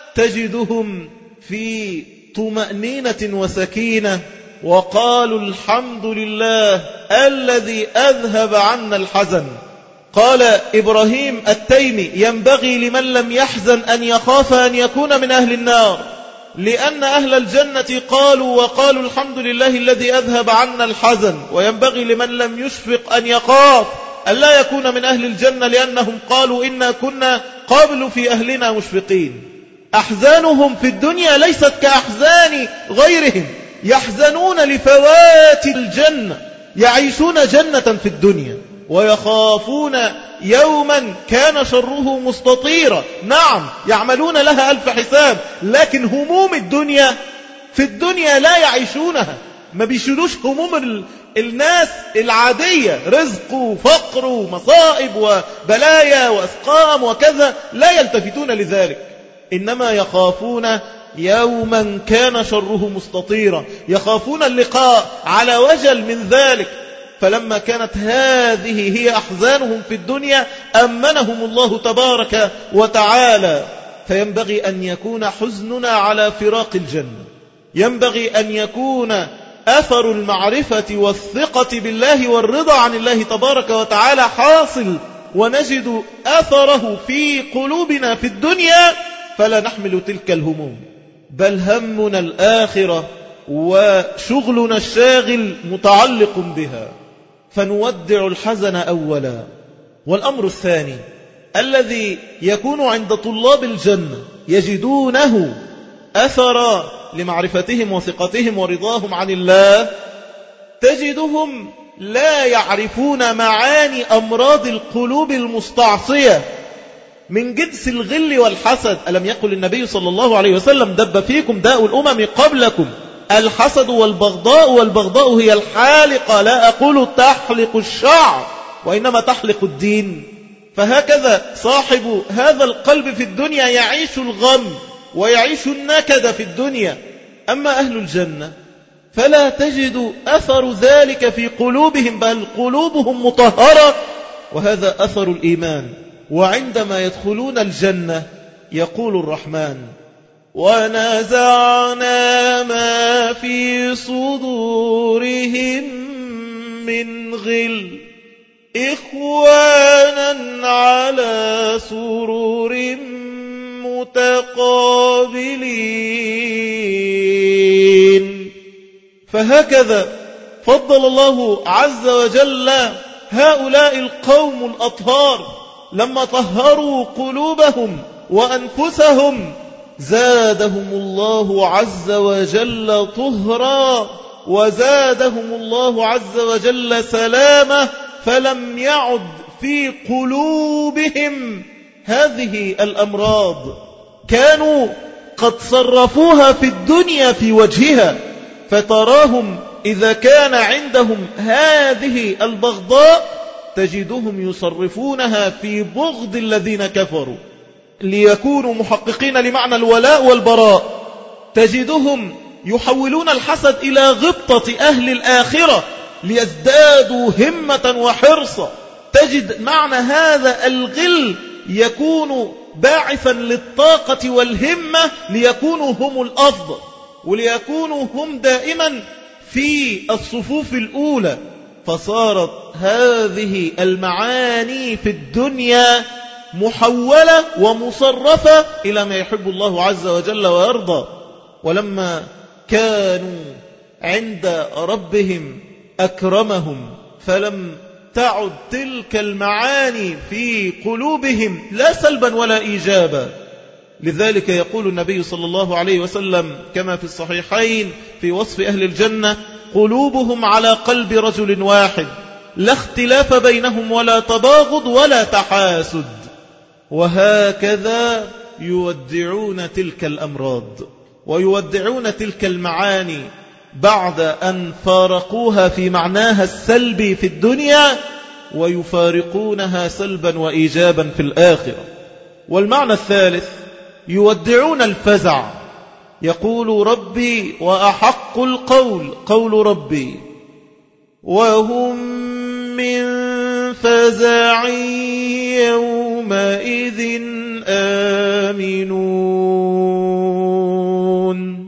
تجدهم في طمأنينة وسكينة. وقالوا الحمد لله الذي أذهب عنا الحزن. قال إبراهيم التيمي: ينبغي لمن لم يحزن أن يخاف أن يكون من أهل النار، لأن أهل الجنة قالوا وقالوا الحمد لله الذي أذهب عنا الحزن. وينبغي لمن لم يشفق أن يخاف أن لا يكون من أهل الجنة، لأنهم قالوا إنا كنا قبل في أهلنا مشفقين. أحزانهم في الدنيا ليست كأحزان غيرهم، يحزنون لفوات الجنة، يعيشون جنة في الدنيا ويخافون يوما كان شره مستطيرا. نعم، يعملون لها ألف حساب، لكن هموم الدنيا في الدنيا لا يعيشونها، ما بيشيلوش هموم الناس العادية، رزق وفقر ومصائب وبلايا وأسقام وكذا، لا يلتفتون لذلك، إنما يخافون يوما كان شره مستطيرا، يخافون اللقاء على وجل من ذلك. فلما كانت هذه هي أحزانهم في الدنيا أمنهم الله تبارك وتعالى. فينبغي أن يكون حزننا على فراق الجنة، ينبغي أن يكون أثر المعرفة والثقة بالله والرضا عن الله تبارك وتعالى حاصل، ونجد أثره في قلوبنا في الدنيا، فلا نحمل تلك الهموم، بل همنا الآخرة وشغلنا الشاغل متعلق بها، فنودع الحزن أولا. والأمر الثاني الذي يكون عند طلاب الجنة يجدونه أثر لمعرفتهم وثقتهم ورضاهم عن الله، تجدهم لا يعرفون معاني أمراض القلوب المستعصية من جنس الغل والحسد. ألم يقل النبي صلى الله عليه وسلم: دب فيكم داء الأمم قبلكم الحسد والبغضاء، والبغضاء هي الحالقة، لا أقول تحلق الشعر وإنما تحلق الدين. فهكذا صاحب هذا القلب في الدنيا يعيش الغم ويعيش النكد في الدنيا. أما أهل الجنة فلا تجد أثر ذلك في قلوبهم، بل قلوبهم مطهرة، وهذا أثر الإيمان. وعندما يدخلون الجنة يقول الرحمن: ونزعنا ما في صدورهم من غل إخوانا على سرور متقابلين. فهكذا فضل الله عز وجل هؤلاء القوم الأطهار لما طهروا قلوبهم وأنفسهم، زادهم الله عز وجل طهرا، وزادهم الله عز وجل سلامة، فلم يعد في قلوبهم هذه الأمراض. كانوا قد صرفوها في الدنيا في وجهها، فتراهم إذا كان عندهم هذه البغضاء تجدهم يصرفونها في بغض الذين كفروا ليكونوا محققين لمعنى الولاء والبراء. تجدهم يحولون الحسد إلى غبطة أهل الآخرة ليزدادوا همة وحرصا. تجد معنى هذا الغل يكون باعثا للطاقة والهمة ليكونوا هم الأفضل، وليكونوا هم دائما في الصفوف الأولى. فصارت هذه المعاني في الدنيا محولة ومصرفة إلى ما يحب الله عز وجل ويرضى. ولما كانوا عند ربهم أكرمهم، فلم تعد تلك المعاني في قلوبهم لا سلبا ولا إيجابا، لذلك يقول النبي صلى الله عليه وسلم كما في الصحيحين في وصف أهل الجنة: قلوبهم على قلب رجل واحد، لا اختلاف بينهم ولا تباغض ولا تحاسد. وهكذا يودعون تلك الأمراض ويودعون تلك المعاني بعد أن فارقوها في معناها السلبي في الدنيا، ويفارقونها سلبا وإيجابا في الآخرة. والمعنى الثالث: يودعون الفزع. يقول ربي وأحق القول قول ربي وهم من فزع يومئذ آمنون.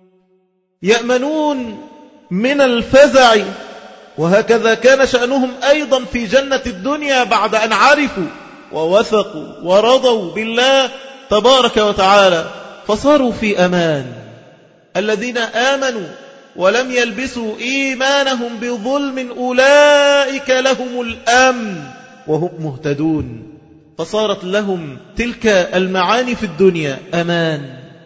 يأمنون من الفزع. وهكذا كان شأنهم أيضا في جنة الدنيا بعد أن عرفوا ووثقوا ورضوا بالله تبارك وتعالى، فصاروا في أمان. الذين آمنوا ولم يلبسوا إيمانهم بظلم أولئك لهم الأمن وهم مهتدون. فصارت لهم تلك المعاني في الدنيا أمان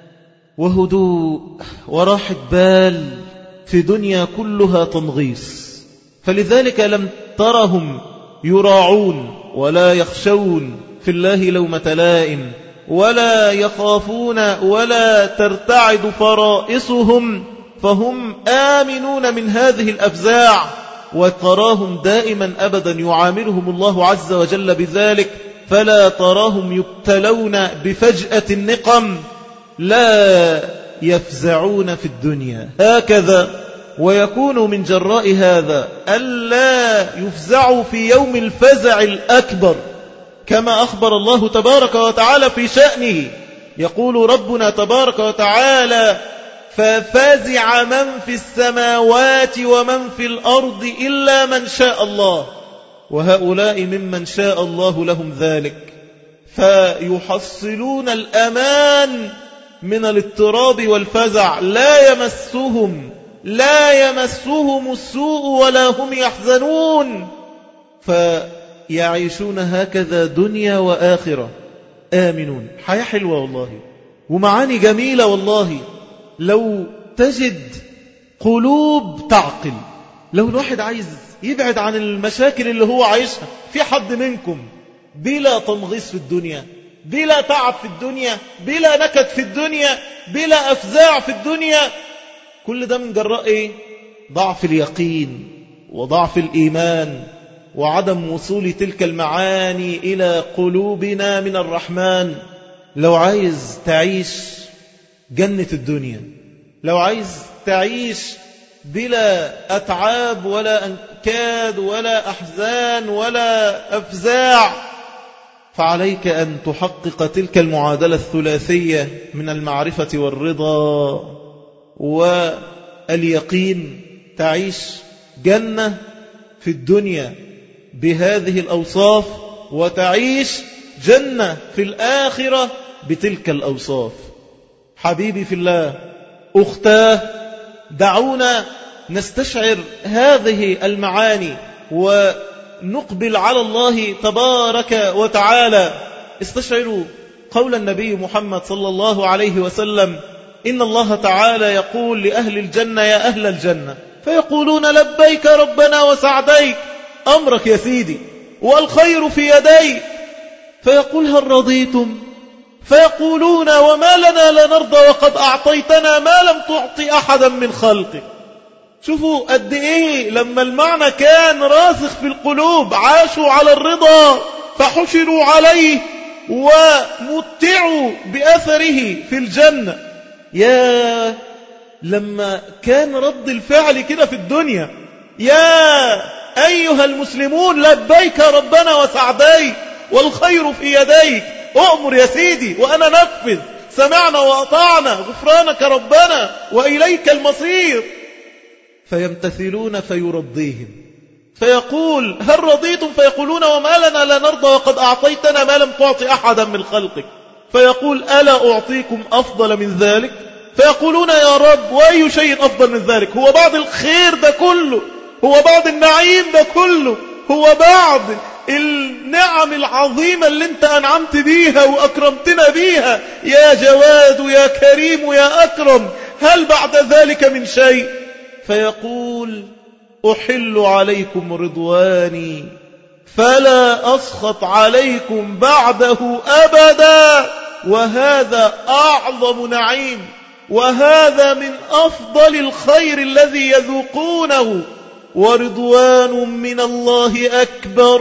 وهدوء وراحة بال في دنيا كلها تنغيص. فلذلك لم ترهم يراعون ولا يخشون في الله لومة لائم، ولا يخافون ولا ترتعد فرائصهم، فهم آمنون من هذه الأفزاع. وتراهم دائما أبدا يعاملهم الله عز وجل بذلك، فلا تراهم يبتلون بفجأة النقم، لا يفزعون في الدنيا. هكذا ويكون من جراء هذا ألا يفزعوا في يوم الفزع الأكبر، كما أخبر الله تبارك وتعالى في شأنه. يقول ربنا تبارك وتعالى: ففزع من في السماوات ومن في الأرض إلا من شاء الله، وهؤلاء ممن شاء الله لهم ذلك. فيحصلون الأمان من الاضطراب والفزع، لا يمسهم لا يمسهم السوء ولا هم يحزنون، فيعيشون هكذا دنيا وآخرة آمنون. حياة حلوة والله، ومعاني جميلة والله. لو تجد قلوب تعقل، لو الواحد عايز يبعد عن المشاكل اللي هو عايشها، في حد منكم بلا تنغيص في الدنيا، بلا تعب في الدنيا، بلا نكد في الدنيا، بلا أفزاع في الدنيا؟ كل ده من جراء إيه؟ ضعف اليقين وضعف الإيمان وعدم وصول تلك المعاني إلى قلوبنا من الرحمن. لو عايز تعيش جنة الدنيا، لو عايز تعيش بلا أتعاب ولا أنكاد ولا أحزان ولا أفزاع، فعليك أن تحقق تلك المعادلة الثلاثية من المعرفة والرضا واليقين. تعيش جنة في الدنيا بهذه الأوصاف، وتعيش جنة في الآخرة بتلك الأوصاف. حبيبي في الله، أختاه، دعونا نستشعر هذه المعاني ونقبل على الله تبارك وتعالى. استشعروا قول النبي محمد صلى الله عليه وسلم: إن الله تعالى يقول لأهل الجنة: يا أهل الجنة، فيقولون: لبيك ربنا وسعديك، أمرك يا سيدي والخير في يديك. فيقول: هل رضيتم؟ فيقولون: وما لنا لا نرضى وقد أعطيتنا ما لم تعطي أحدا من خلقك. شوفوا قد إيه لما المعنى كان راسخ في القلوب، عاشوا على الرضا فحشروا عليه ومتعوا بأثره في الجنة. يا لما كان رد الفعل كده في الدنيا: يا أيها المسلمون، لبيك ربنا وسعديك والخير في يديك، أؤمر يا سيدي وأنا نفذ، سمعنا وأطعنا، غفرانك ربنا وإليك المصير. فيمتثلون فيرضيهم، فيقول: هل رضيتم؟ فيقولون: وما لنا لا نرضى وقد أعطيتنا ما لم تعطي أحدا من خلقك. فيقول: ألا أعطيكم أفضل من ذلك؟ فيقولون: يا رب، وأي شيء أفضل من ذلك؟ هو بعد الخير ده كله، هو بعد النعيم ده كله، هو بعد النعم العظيمة اللي انت أنعمت بيها وأكرمتنا بيها يا جواد يا كريم يا أكرم، هل بعد ذلك من شيء؟ فيقول أحل عليكم رضواني فلا أسخط عليكم بعده أبدا. وهذا أعظم نعيم، وهذا من أفضل الخير الذي يذوقونه، ورضوان من الله أكبر،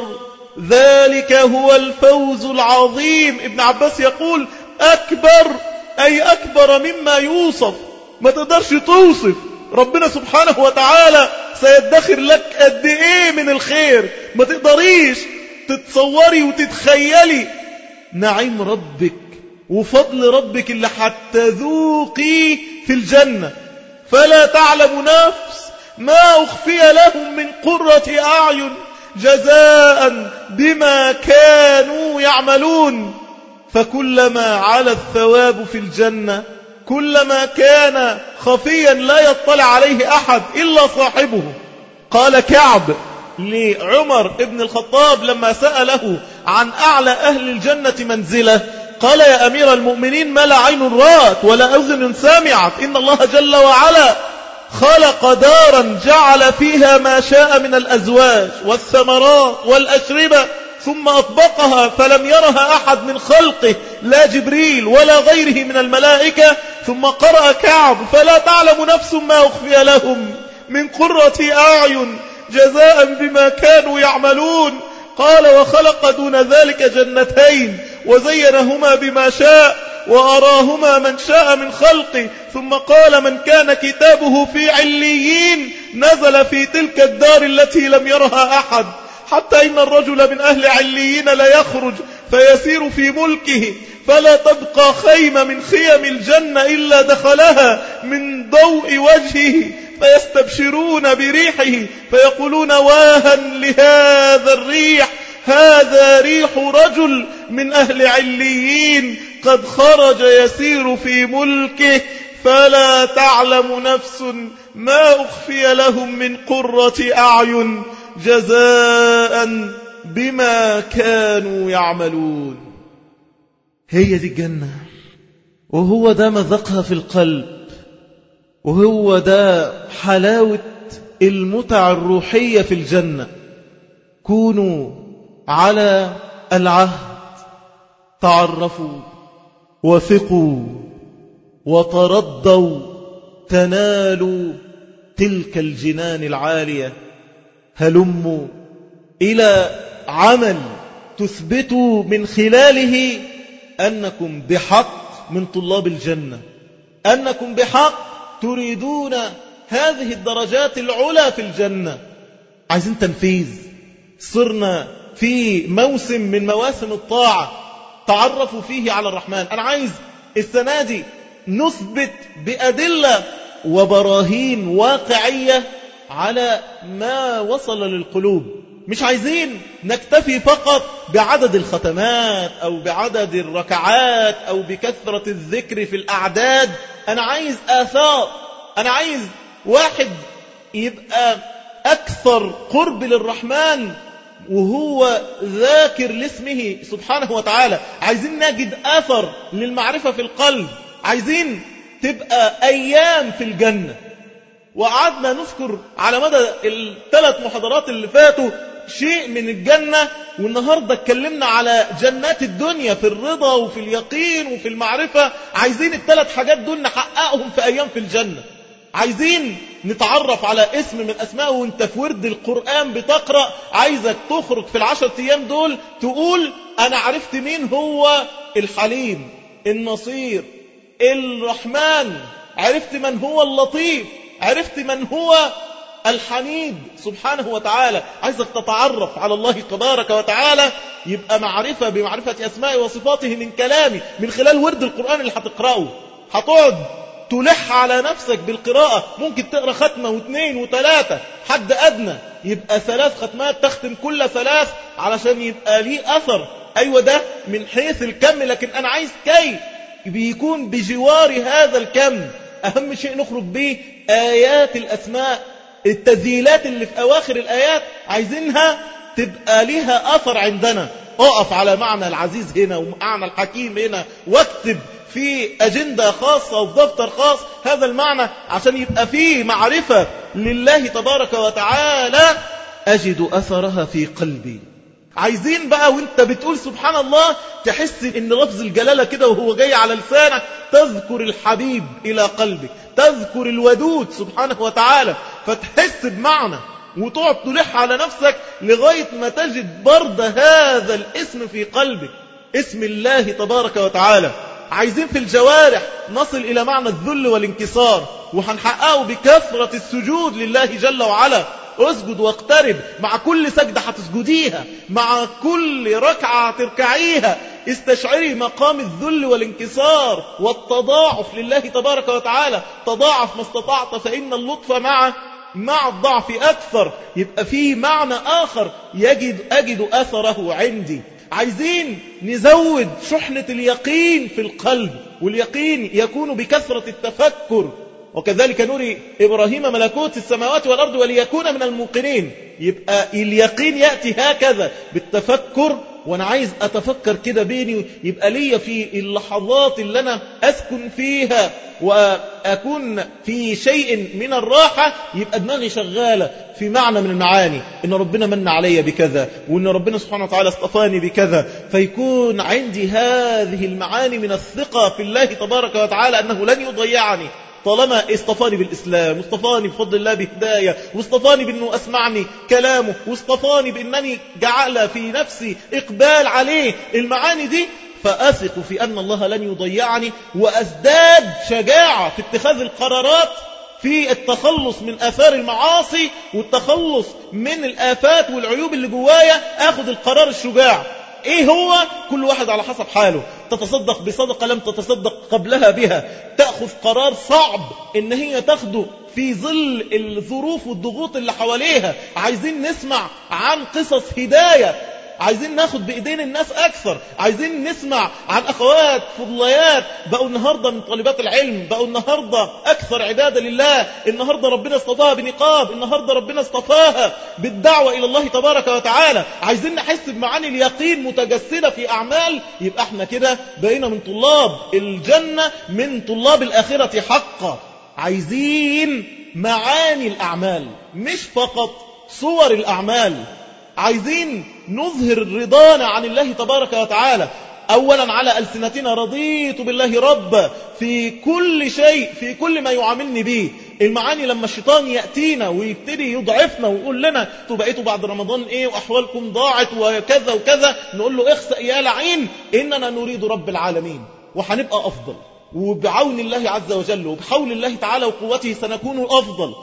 ذلك هو الفوز العظيم. ابن عباس يقول أكبر أي أكبر مما يوصف، ما تقدرش توصف ربنا سبحانه وتعالى سيدخر لك قد ايه من الخير، ما تقدريش تتصوري وتتخيلي نعيم ربك وفضل ربك اللي هتذوقي في الجنة. فلا تعلم نفس ما أخفي لهم من قرة أعين جزاء بما كانوا يعملون. فكلما على الثواب في الجنة كلما كان خفيا لا يطلع عليه أحد إلا صاحبه. قال كعب لعمر بن الخطاب لما سأله عن أعلى أهل الجنة منزلة، قال يا أمير المؤمنين ما لا عين رأت ولا أذن سمعت، إن الله جل وعلا خلق دارا جعل فيها ما شاء من الأزواج والثمرات والأشربة ثم أطبقها فلم يرها أحد من خلقه لا جبريل ولا غيره من الملائكة. ثم قرأ كعب فلا تعلم نفس ما أخفي لهم من قرة أعين جزاء بما كانوا يعملون. قال وخلق دون ذلك جنتين وزينهما بما شاء وأراهما من شاء من خلقه. ثم قال من كان كتابه في عليين نزل في تلك الدار التي لم يرها أحد، حتى إن الرجل من أهل عليين لا يخرج فيسير في ملكه فلا تبقى خيمة من خيم الجنة إلا دخلها من ضوء وجهه فيستبشرون بريحه فيقولون واها لهذا الريح، هذا ريح رجل من أهل عليين قد خرج يسير في ملكه. فلا تعلم نفس ما أخفي لهم من قرة أعين جزاء بما كانوا يعملون. هي دي الجنة، وهو ده مذاقها في القلب، وهو ده حلاوة المتع الروحية في الجنة. كونوا على العهد، تعرفوا وثقوا وترضوا تنالوا تلك الجنان العالية. هلموا إلى عمل تثبتوا من خلاله أنكم بحق من طلاب الجنة، أنكم بحق تريدون هذه الدرجات العلى في الجنة. عايزين تنفيذ، صرنا في موسم من مواسم الطاعة تعرفوا فيه على الرحمن. أنا عايز السنة دي نثبت بأدلة وبراهين واقعية على ما وصل للقلوب. مش عايزين نكتفي فقط بعدد الختمات أو بعدد الركعات أو بكثرة الذكر في الأعداد. أنا عايز آثار، أنا عايز واحد يبقى أكثر قرب للرحمن وهو ذاكر لاسمه سبحانه وتعالى. عايزين نجد أثر للمعرفة في القلب، عايزين تبقى أيام في الجنة. وقعدنا نذكر على مدى الثلاث محاضرات اللي فاتوا شيء من الجنة، والنهاردة اتكلمنا على جنات الدنيا في الرضا وفي اليقين وفي المعرفة. عايزين الثلاث حاجات دول نحققهم في أيام في الجنة. عايزين نتعرف على اسم من أسمائه وانت في ورد القرآن بتقرأ، عايزك تخرج في العشر أيام دول تقول أنا عرفت مين هو الحليم، النصير، الرحمن، عرفت من هو اللطيف، عرفت من هو الحميد سبحانه وتعالى. عايزك تتعرف على الله تبارك وتعالى، يبقى معرفة بمعرفة أسماء وصفاته من كلامي من خلال ورد القرآن اللي هتقرأه. هتقعد تلح على نفسك بالقراءة، ممكن تقرأ ختمة واثنين وثلاثة، حد أدنى يبقى ثلاث ختمات تختم كل ثلاث علشان يبقى ليه أثر. أيوة ده من حيث الكم، لكن أنا عايز كي بيكون بجوار هذا الكم. أهم شيء نخرج به آيات الأسماء، التذييلات اللي في أواخر الآيات عايزينها تبقى لها أثر عندنا. أقف على معنى العزيز هنا ومعنى الحكيم هنا، واكتب في أجندة خاصة وفي دفتر خاص هذا المعنى عشان يبقى فيه معرفة لله تبارك وتعالى أجد أثرها في قلبي. عايزين بقى وانت بتقول سبحان الله تحس ان لفظ الجلالة كده وهو جاي على لسانك، تذكر الحبيب إلى قلبك، تذكر الودود سبحانه وتعالى، فتحس بمعنى وتقعد تلح على نفسك لغاية ما تجد برد هذا الاسم في قلبك، اسم الله تبارك وتعالى. عايزين في الجوارح نصل إلى معنى الذل والانكسار، وهنحققه بكثرة السجود لله جل وعلا. اسجد واقترب، مع كل سجدة هتسجديها، مع كل ركعة هتركعيها استشعري مقام الذل والانكسار والتضاعف لله تبارك وتعالى. تضاعف ما استطعت فإن اللطف مع مع الضعف أكثر. يبقى فيه معنى آخر يجد أجد أثره عندي. عايزين نزود شحنة اليقين في القلب، واليقين يكون بكثرة التفكر. وكذلك نري إبراهيم ملكوت السماوات والأرض وليكون من الموقنين. يبقى اليقين يأتي هكذا بالتفكر، وأنا عايز أتفكر كده بيني، يبقى لي في اللحظات اللي أنا أسكن فيها وأكون في شيء من الراحة يبقى دماغي شغالة في معنى من المعاني، إن ربنا من علي بكذا، وإن ربنا سبحانه وتعالى اصطفاني بكذا. فيكون عندي هذه المعاني من الثقة في الله تبارك وتعالى أنه لن يضيعني طالما اصطفاني بالإسلام، واصطفاني بفضل الله بهداية، واصطفاني بأنه أسمعني كلامه، واصطفاني بأنني جعل في نفسي إقبال عليه. المعاني دي فأثق في أن الله لن يضيعني، وأزداد شجاعة في اتخاذ القرارات في التخلص من آثار المعاصي والتخلص من الآفات والعيوب اللي جوايا. أخذ القرار الشجاع. ايه هو؟ كل واحد على حسب حاله. تتصدق بصدقة لم تتصدق قبلها بها، تأخذ قرار صعب ان هي تاخده في ظل الظروف والضغوط اللي حواليها. عايزين نسمع عن قصص هداية، عايزين ناخد بإيدين الناس أكثر، عايزين نسمع عن أخوات فضليات بقوا النهاردة من طالبات العلم، بقوا النهاردة أكثر عبادة لله، النهاردة ربنا اصطفاها بنقاب، النهاردة ربنا اصطفاها بالدعوة إلى الله تبارك وتعالى. عايزين نحس بمعاني اليقين متجسدة في أعمال. يبقى احنا كده بقينا من طلاب الجنة، من طلاب الآخرة حقا. عايزين معاني الأعمال مش فقط صور الأعمال. عايزين نظهر رضانا عن الله تبارك وتعالى. أولا على ألسنتنا رضيت بالله رب في كل شيء، في كل ما يعاملني به. المعاني لما الشيطان يأتينا ويبتدي يضعفنا ويقول لنا انتوا بقيتوا بعد رمضان ايه وأحوالكم ضاعت وكذا وكذا، نقول له اخسأ يا لعين، إننا نريد رب العالمين وحنبقى أفضل، وبعون الله عز وجل وبحول الله تعالى وقوته سنكون أفضل،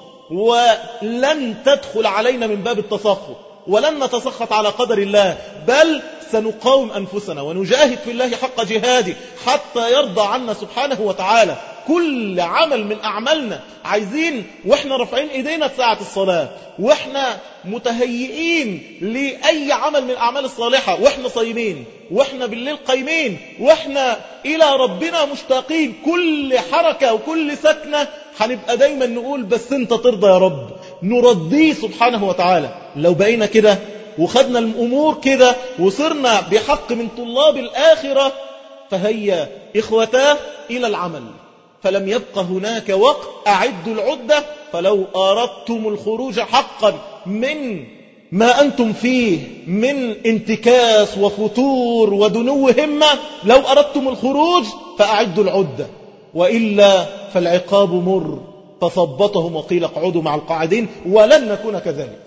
ولن تدخل علينا من باب التسخط، ولن نتسخط على قدر الله، بل سنقاوم أنفسنا ونجاهد في الله حق جهاده حتى يرضى عنا سبحانه وتعالى. كل عمل من أعمالنا عايزين وإحنا رافعين إيدينا في ساعة الصلاة، وإحنا متهيئين لأي عمل من الأعمال الصالحة، وإحنا صايمين، وإحنا بالليل قايمين، وإحنا إلى ربنا مشتاقين. كل حركة وكل سكنة هنبقى دايما نقول بس أنت ترضى يا رب، نرضيه سبحانه وتعالى. لو بقينا كده وخدنا الأمور كده وصرنا بحق من طلاب الآخرة، فهيا إخوتاه إلى العمل. فلم يبق هناك وقت، أعدوا العدة. فلو أردتم الخروج حقا من ما أنتم فيه من انتكاس وفتور ودنو همة، لو أردتم الخروج فأعدوا العدة، وإلا فالعقاب مر. فثبطهم وقيل اقعدوا مع القاعدين، ولن نكون كذلك.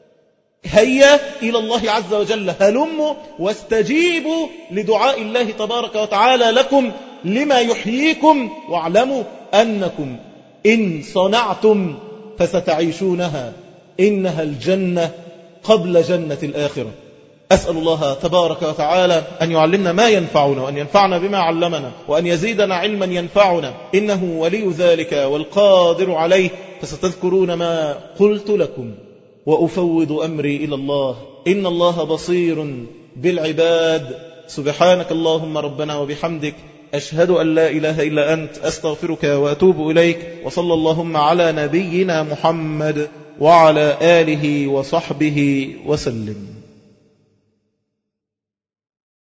هيا إلى الله عز وجل، هلموا واستجيبوا لدعاء الله تبارك وتعالى لكم لما يحييكم، واعلموا أنكم إن صنعتم فستعيشونها، إنها الجنة قبل جنة الآخرة. أسأل الله تبارك وتعالى أن يعلمنا ما ينفعنا، وأن ينفعنا بما علمنا، وأن يزيدنا علما ينفعنا، إنه ولي ذلك والقادر عليه. فستذكرون ما قلت لكم وأفوض أمري إلى الله، إن الله بصير بالعباد. سبحانك اللهم ربنا وبحمدك، أشهد أن لا إله إلا أنت، أستغفرك وأتوب إليك. وصلى اللهم على نبينا محمد وعلى آله وصحبه وسلم.